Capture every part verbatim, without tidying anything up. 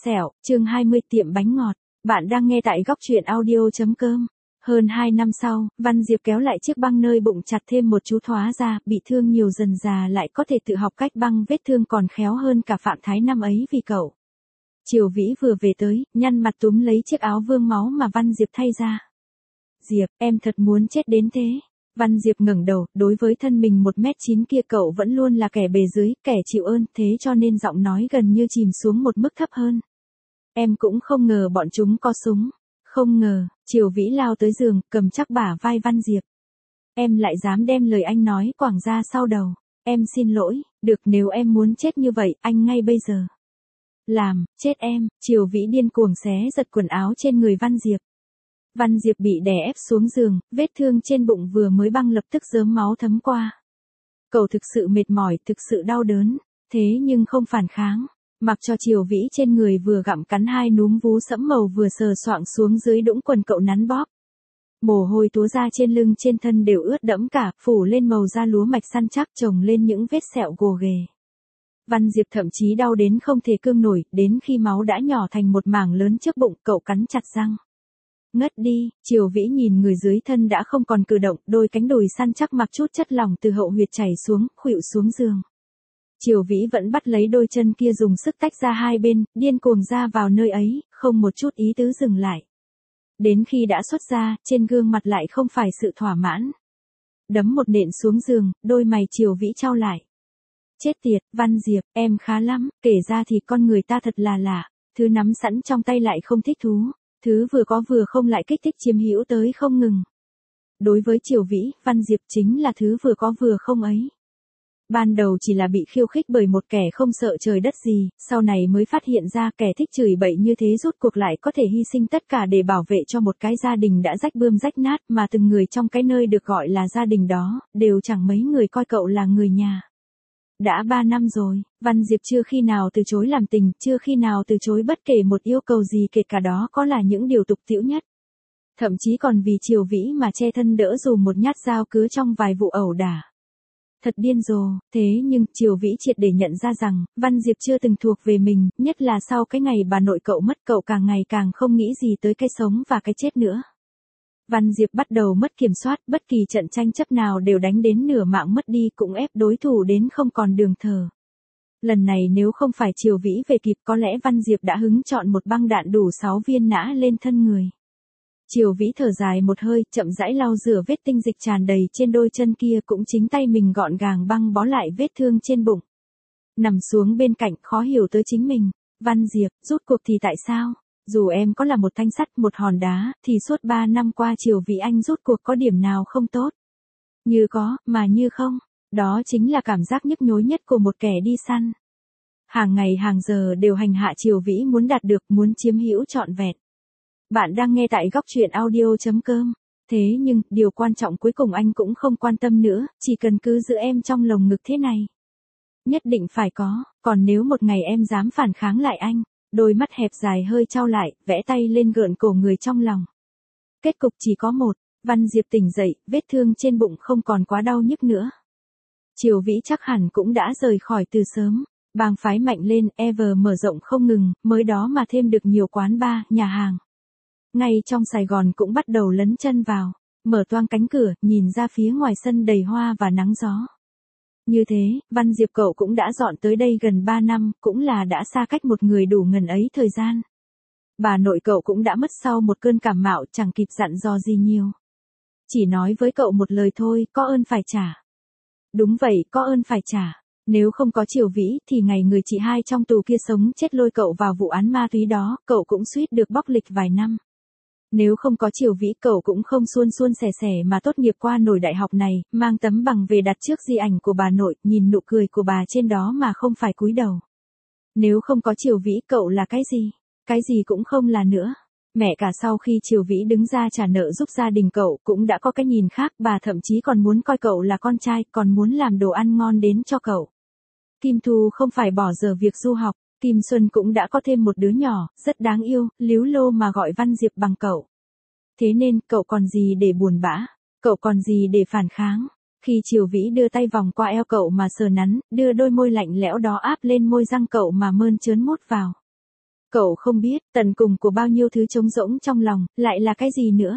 Sẹo, chương hai mươi tiệm bánh ngọt. Bạn đang nghe tại góc truyện audio chấm com. Hơn hai năm sau, Văn Diệp kéo lại chiếc băng nơi bụng chặt thêm một chú thoá ra, bị thương nhiều dần già lại có thể tự học cách băng vết thương còn khéo hơn cả Phạm Thái năm ấy vì cậu. Triều Vĩ vừa về tới, nhăn mặt túm lấy chiếc áo vương máu mà Văn Diệp thay ra. Diệp, em thật muốn chết đến thế. Văn Diệp ngẩng đầu, đối với thân mình một mét chín kia cậu vẫn luôn là kẻ bề dưới, kẻ chịu ơn, thế cho nên giọng nói gần như chìm xuống một mức thấp hơn. Em cũng không ngờ bọn chúng có súng. Không ngờ, Triều Vĩ lao tới giường, cầm chắc bả vai Văn Diệp. Em lại dám đem lời anh nói quảng ra sau đầu. Em xin lỗi, được nếu em muốn chết như vậy, anh ngay bây giờ. Làm, chết em, Triều Vĩ điên cuồng xé giật quần áo trên người Văn Diệp. Văn Diệp bị đè ép xuống giường, vết thương trên bụng vừa mới băng lập tức rớm máu thấm qua. Cậu thực sự mệt mỏi, thực sự đau đớn, thế nhưng không phản kháng. Mặc cho Triều Vĩ trên người vừa gặm cắn hai núm vú sẫm màu vừa sờ soạng xuống dưới đũng quần cậu nắn bóp. Mồ hôi túa ra trên lưng trên thân đều ướt đẫm cả, phủ lên màu da lúa mạch săn chắc chồng lên những vết sẹo gồ ghề. Văn Diệp thậm chí đau đến không thể cương nổi, đến khi máu đã nhỏ thành một mảng lớn trước bụng, cậu cắn chặt răng. Ngất đi, Triều Vĩ nhìn người dưới thân đã không còn cử động, đôi cánh đùi săn chắc mặc chút chất lỏng từ hậu huyệt chảy xuống, khuỵu xuống giường. Triều Vĩ vẫn bắt lấy đôi chân kia dùng sức tách ra hai bên, điên cuồng ra vào nơi ấy, không một chút ý tứ dừng lại. Đến khi đã xuất ra, trên gương mặt lại không phải sự thỏa mãn. Đấm một nện xuống giường, đôi mày Triều Vĩ chau lại. Chết tiệt, Văn Diệp, em khá lắm, kể ra thì con người ta thật là lạ, thứ nắm sẵn trong tay lại không thích thú, thứ vừa có vừa không lại kích thích chiếm hữu tới không ngừng. Đối với Triều Vĩ, Văn Diệp chính là thứ vừa có vừa không ấy. Ban đầu chỉ là bị khiêu khích bởi một kẻ không sợ trời đất gì, sau này mới phát hiện ra kẻ thích chửi bậy như thế rốt cuộc lại có thể hy sinh tất cả để bảo vệ cho một cái gia đình đã rách bươm rách nát mà từng người trong cái nơi được gọi là gia đình đó, đều chẳng mấy người coi cậu là người nhà. Đã ba năm rồi, Văn Diệp chưa khi nào từ chối làm tình, chưa khi nào từ chối bất kể một yêu cầu gì kể cả đó có là những điều tục tĩu nhất. Thậm chí còn vì Triều Vĩ mà che thân đỡ dù một nhát dao cứa trong vài vụ ẩu đả. Thật điên rồ, thế nhưng Triều Vĩ triệt để nhận ra rằng, Văn Diệp chưa từng thuộc về mình, nhất là sau cái ngày bà nội cậu mất cậu càng ngày càng không nghĩ gì tới cái sống và cái chết nữa. Văn Diệp bắt đầu mất kiểm soát, bất kỳ trận tranh chấp nào đều đánh đến nửa mạng mất đi cũng ép đối thủ đến không còn đường thở. Lần này nếu không phải Triều Vĩ về kịp có lẽ Văn Diệp đã hứng chọn một băng đạn đủ sáu viên nã lên thân người. Triều Vĩ thở dài một hơi, chậm rãi lau rửa vết tinh dịch tràn đầy trên đôi chân kia cũng chính tay mình gọn gàng băng bó lại vết thương trên bụng. Nằm xuống bên cạnh khó hiểu tới chính mình, Văn Diệp, rút cuộc thì tại sao? Dù em có là một thanh sắt, một hòn đá, thì suốt ba năm qua Triều Vĩ anh rút cuộc có điểm nào không tốt? Như có, mà như không. Đó chính là cảm giác nhức nhối nhất của một kẻ đi săn. Hàng ngày hàng giờ đều hành hạ Triều Vĩ muốn đạt được, muốn chiếm hữu trọn vẹn. Bạn đang nghe tại góc truyện audio chấm com. Thế nhưng, điều quan trọng cuối cùng anh cũng không quan tâm nữa, chỉ cần cứ giữ em trong lồng ngực thế này. Nhất định phải có, còn nếu một ngày em dám phản kháng lại anh. Đôi mắt hẹp dài hơi chau lại, vẽ tay lên gợn cổ người trong lòng. Kết cục chỉ có một, Văn Diệp tỉnh dậy, vết thương trên bụng không còn quá đau nhức nữa. Triều Vĩ chắc hẳn cũng đã rời khỏi từ sớm. Bang phái mạnh lên, Ever mở rộng không ngừng, mới đó mà thêm được nhiều quán bar, nhà hàng. Ngay trong Sài Gòn cũng bắt đầu lấn chân vào, mở toang cánh cửa, nhìn ra phía ngoài sân đầy hoa và nắng gió. Như thế, Văn Diệp cậu cũng đã dọn tới đây gần ba năm, cũng là đã xa cách một người đủ ngần ấy thời gian. Bà nội cậu cũng đã mất sau một cơn cảm mạo, chẳng kịp dặn dò gì nhiều. Chỉ nói với cậu một lời thôi, có ơn phải trả. Đúng vậy, có ơn phải trả. Nếu không có Triều Vĩ thì ngày người chị hai trong tù kia sống chết lôi cậu vào vụ án ma túy đó, cậu cũng suýt được bóc lịch vài năm. Nếu không có Triều Vĩ cậu cũng không suôn suôn sẻ sẻ mà tốt nghiệp qua nổi đại học này, mang tấm bằng về đặt trước di ảnh của bà nội, nhìn nụ cười của bà trên đó mà không phải cúi đầu. Nếu không có Triều Vĩ cậu là cái gì? Cái gì cũng không là nữa. Mẹ cả sau khi Triều Vĩ đứng ra trả nợ giúp gia đình cậu cũng đã có cái nhìn khác, bà thậm chí còn muốn coi cậu là con trai, còn muốn làm đồ ăn ngon đến cho cậu. Kim Thu không phải bỏ giờ việc du học. Kim Xuân cũng đã có thêm một đứa nhỏ, rất đáng yêu, líu lô mà gọi Văn Diệp bằng cậu. Thế nên, cậu còn gì để buồn bã, cậu còn gì để phản kháng. Khi Triều Vĩ đưa tay vòng qua eo cậu mà sờ nắn, đưa đôi môi lạnh lẽo đó áp lên môi răng cậu mà mơn trớn mốt vào. Cậu không biết, tận cùng của bao nhiêu thứ trống rỗng trong lòng, lại là cái gì nữa.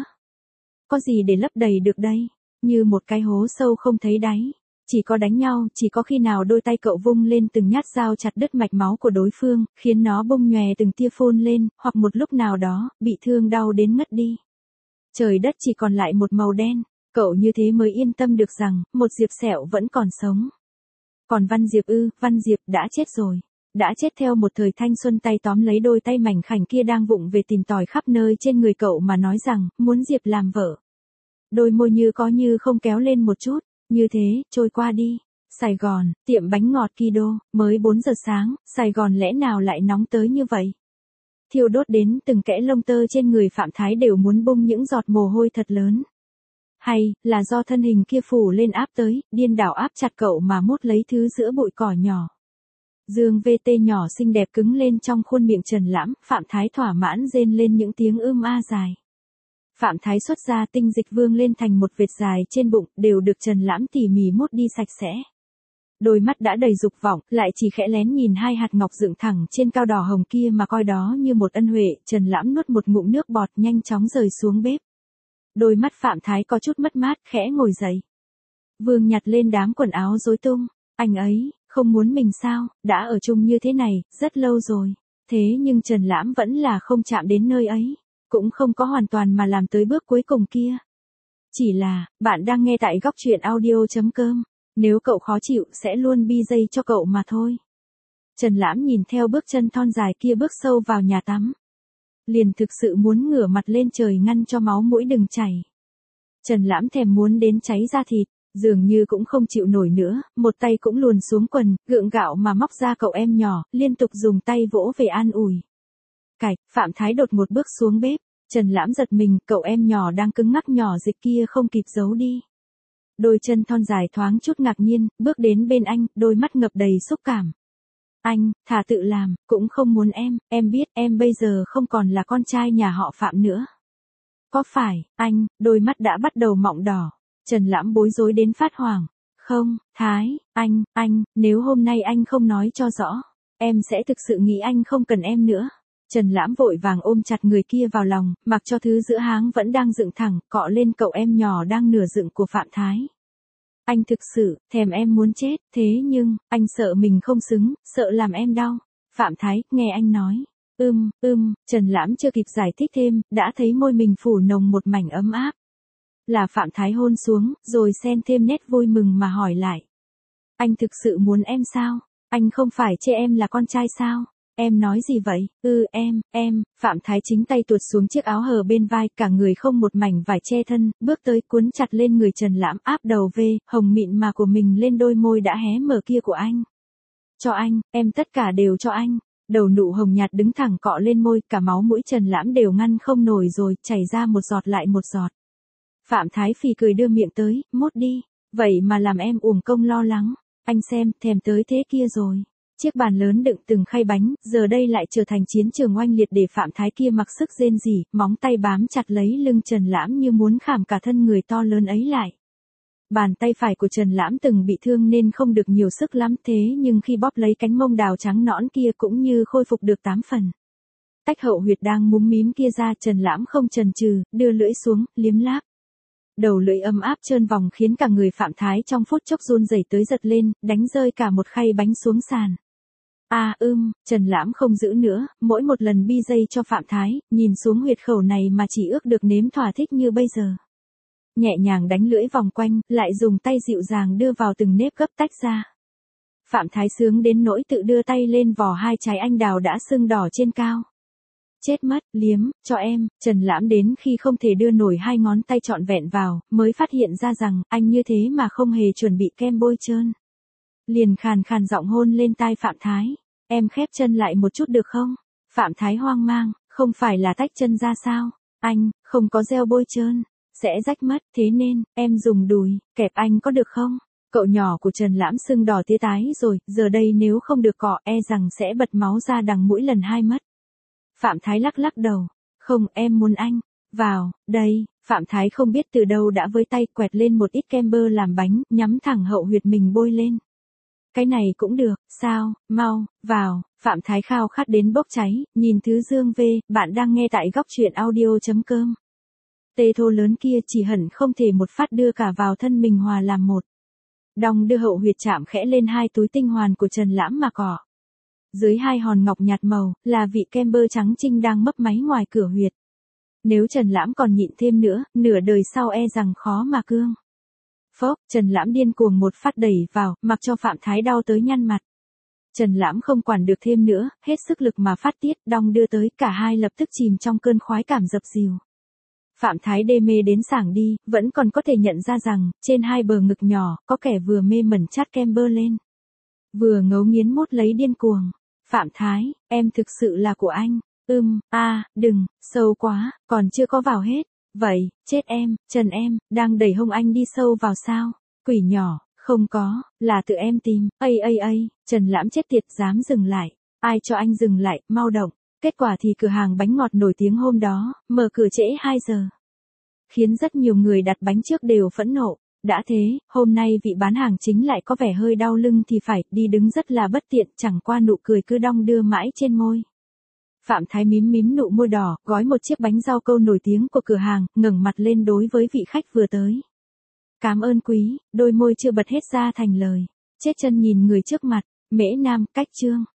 Có gì để lấp đầy được đây, như một cái hố sâu không thấy đáy. Chỉ có đánh nhau, chỉ có khi nào đôi tay cậu vung lên từng nhát dao chặt đứt mạch máu của đối phương, khiến nó bung nhòe từng tia phun lên, hoặc một lúc nào đó, bị thương đau đến ngất đi. Trời đất chỉ còn lại một màu đen, cậu như thế mới yên tâm được rằng, một Diệp Sẹo vẫn còn sống. Còn Văn Diệp ư, Văn Diệp đã chết rồi. Đã chết theo một thời thanh xuân, tay tóm lấy đôi tay mảnh khảnh kia đang vụng về tìm tòi khắp nơi trên người cậu mà nói rằng, muốn Diệp làm vợ. Đôi môi như có như không kéo lên một chút, như thế, trôi qua đi. Sài Gòn, tiệm bánh ngọt Kido, mới bốn giờ sáng, Sài Gòn lẽ nào lại nóng tới như vậy? Thiêu đốt đến từng kẽ lông tơ trên người Phạm Thái đều muốn bung những giọt mồ hôi thật lớn. Hay, là do thân hình kia phủ lên áp tới, điên đảo áp chặt cậu mà mút lấy thứ giữa bụi cỏ nhỏ. Dương vê tê nhỏ xinh đẹp cứng lên trong khuôn miệng Trần Lãm, Phạm Thái thỏa mãn rên lên những tiếng ưm a dài. Phạm Thái xuất ra tinh dịch vương lên thành một vệt dài trên bụng, đều được Trần Lãm tỉ mỉ mút đi sạch sẽ. Đôi mắt đã đầy dục vọng, lại chỉ khẽ lén nhìn hai hạt ngọc dựng thẳng trên cao đỏ hồng kia mà coi đó như một ân huệ. Trần Lãm nuốt một ngụm nước bọt nhanh chóng rời xuống bếp. Đôi mắt Phạm Thái có chút mất mát, khẽ ngồi dậy. Vương nhặt lên đám quần áo rối tung. Anh ấy, không muốn mình sao, đã ở chung như thế này, rất lâu rồi. Thế nhưng Trần Lãm vẫn là không chạm đến nơi ấy. Cũng không có hoàn toàn mà làm tới bước cuối cùng kia. Chỉ là, bạn đang nghe tại góc truyện audio chấm com. Nếu cậu khó chịu sẽ luôn bi dây cho cậu mà thôi. Trần Lãm nhìn theo bước chân thon dài kia bước sâu vào nhà tắm. Liền thực sự muốn ngửa mặt lên trời ngăn cho máu mũi đừng chảy. Trần Lãm thèm muốn đến cháy da thịt, dường như cũng không chịu nổi nữa, một tay cũng luồn xuống quần, gượng gạo mà móc ra cậu em nhỏ, liên tục dùng tay vỗ về an ủi. Cạch, Phạm Thái đột một bước xuống bếp, Trần Lãm giật mình, cậu em nhỏ đang cứng ngắc nhỏ dịch kia không kịp giấu đi. Đôi chân thon dài thoáng chút ngạc nhiên, bước đến bên anh, đôi mắt ngập đầy xúc cảm. Anh, thà tự làm, cũng không muốn em, em biết em bây giờ không còn là con trai nhà họ Phạm nữa. Có phải, anh, đôi mắt đã bắt đầu mọng đỏ. Trần Lãm bối rối đến phát hoảng. Không, Thái, anh, anh, nếu hôm nay anh không nói cho rõ, em sẽ thực sự nghĩ anh không cần em nữa. Trần Lãm vội vàng ôm chặt người kia vào lòng, mặc cho thứ giữa háng vẫn đang dựng thẳng, cọ lên cậu em nhỏ đang nửa dựng của Phạm Thái. Anh thực sự, thèm em muốn chết, thế nhưng, anh sợ mình không xứng, sợ làm em đau. Phạm Thái, nghe anh nói. Ưm, ưm, Trần Lãm chưa kịp giải thích thêm, đã thấy môi mình phủ nồng một mảnh ấm áp. Là Phạm Thái hôn xuống, rồi xen thêm nét vui mừng mà hỏi lại. Anh thực sự muốn em sao? Anh không phải chê em là con trai sao? Em nói gì vậy? Ừ em, em, Phạm Thái chính tay tuột xuống chiếc áo hở bên vai, cả người không một mảnh vải che thân, bước tới cuốn chặt lên người Trần Lãm, áp đầu về, hồng mịn mà của mình lên đôi môi đã hé mở kia của anh. Cho anh, em tất cả đều cho anh. Đầu nụ hồng nhạt đứng thẳng cọ lên môi, cả máu mũi Trần Lãm đều ngăn không nổi rồi, chảy ra một giọt lại một giọt. Phạm Thái phì cười đưa miệng tới, mốt đi, vậy mà làm em uổng công lo lắng. Anh xem, thèm tới thế kia rồi. Chiếc bàn lớn đựng từng khay bánh, giờ đây lại trở thành chiến trường oanh liệt để Phạm Thái kia mặc sức rên rỉ, móng tay bám chặt lấy lưng Trần Lãm như muốn khảm cả thân người to lớn ấy lại. Bàn tay phải của Trần Lãm từng bị thương nên không được nhiều sức lắm, thế nhưng khi bóp lấy cánh mông đào trắng nõn kia cũng như khôi phục được tám phần. Tách hậu huyệt đang múm mím kia ra, Trần Lãm không chần chừ, đưa lưỡi xuống, liếm láp. Đầu lưỡi ấm áp trơn vòng khiến cả người Phạm Thái trong phút chốc run rẩy tới giật lên, đánh rơi cả một khay bánh xuống sàn. À ưm, Trần Lãm không giữ nữa, mỗi một lần bi dây cho Phạm Thái, nhìn xuống huyệt khẩu này mà chỉ ước được nếm thỏa thích như bây giờ. Nhẹ nhàng đánh lưỡi vòng quanh, lại dùng tay dịu dàng đưa vào từng nếp gấp tách ra. Phạm Thái sướng đến nỗi tự đưa tay lên vò hai trái anh đào đã sưng đỏ trên cao. Chết mất, liếm, cho em, Trần Lãm đến khi không thể đưa nổi hai ngón tay trọn vẹn vào, mới phát hiện ra rằng, anh như thế mà không hề chuẩn bị kem bôi trơn. Liền khàn khàn giọng hôn lên tai Phạm Thái, em khép chân lại một chút được không? Phạm Thái hoang mang, không phải là tách chân ra sao? Anh, không có gel bôi trơn, sẽ rách mất, thế nên, em dùng đùi, kẹp anh có được không? Cậu nhỏ của Trần Lãm sưng đỏ tía tái rồi, giờ đây nếu không được cọ e rằng sẽ bật máu ra đằng mũi lần hai mất. Phạm Thái lắc lắc đầu, không em muốn anh, vào, đây, Phạm Thái không biết từ đâu đã với tay quẹt lên một ít kem bơ làm bánh, nhắm thẳng hậu huyệt mình bôi lên. cái này cũng được, sao, mau, vào, Phạm Thái khao khát đến bốc cháy, nhìn thứ dương về, bạn đang nghe tại góc truyện audio.com. Tê thô lớn kia chỉ hẳn không thể một phát đưa cả vào thân mình hòa làm một. Đong đưa hậu huyệt chạm khẽ lên hai túi tinh hoàn của Trần Lãm mà cỏ. Dưới hai hòn ngọc nhạt màu, là vị kem bơ trắng trinh đang mấp máy ngoài cửa huyệt. Nếu Trần Lãm còn nhịn thêm nữa, nửa đời sau e rằng khó mà cương. Phốc, Trần Lãm điên cuồng một phát đẩy vào, mặc cho Phạm Thái đau tới nhăn mặt. Trần Lãm không quản được thêm nữa, hết sức lực mà phát tiết, đong đưa tới, cả hai lập tức chìm trong cơn khoái cảm dập dìu. Phạm Thái đê mê đến sảng đi, vẫn còn có thể nhận ra rằng, trên hai bờ ngực nhỏ, có kẻ vừa mê mẩn chát kem bơ lên. Vừa ngấu nghiến mút lấy điên cuồng. Phạm Thái, em thực sự là của anh. Ưm, a, à, đừng, sâu quá, còn chưa có vào hết. Vậy, chết em, Trần em, đang đẩy hông anh đi sâu vào sao? Quỷ nhỏ, không có, là tự em tìm. Ây ây ây, Trần Lãm chết tiệt dám dừng lại. Ai cho anh dừng lại, mau động. Kết quả thì cửa hàng bánh ngọt nổi tiếng hôm đó, mở cửa trễ hai giờ. Khiến rất nhiều người đặt bánh trước đều phẫn nộ. Đã thế, hôm nay vị bán hàng chính lại có vẻ hơi đau lưng thì phải, đi đứng rất là bất tiện, chẳng qua nụ cười cứ đong đưa mãi trên môi. Phạm Thái mím mím nụ môi đỏ, gói một chiếc bánh rau câu nổi tiếng của cửa hàng, ngẩng mặt lên đối với vị khách vừa tới. Cảm ơn quý, đôi môi chưa bật hết ra thành lời. Chết chân nhìn người trước mặt, Mễ Nam, cách chương.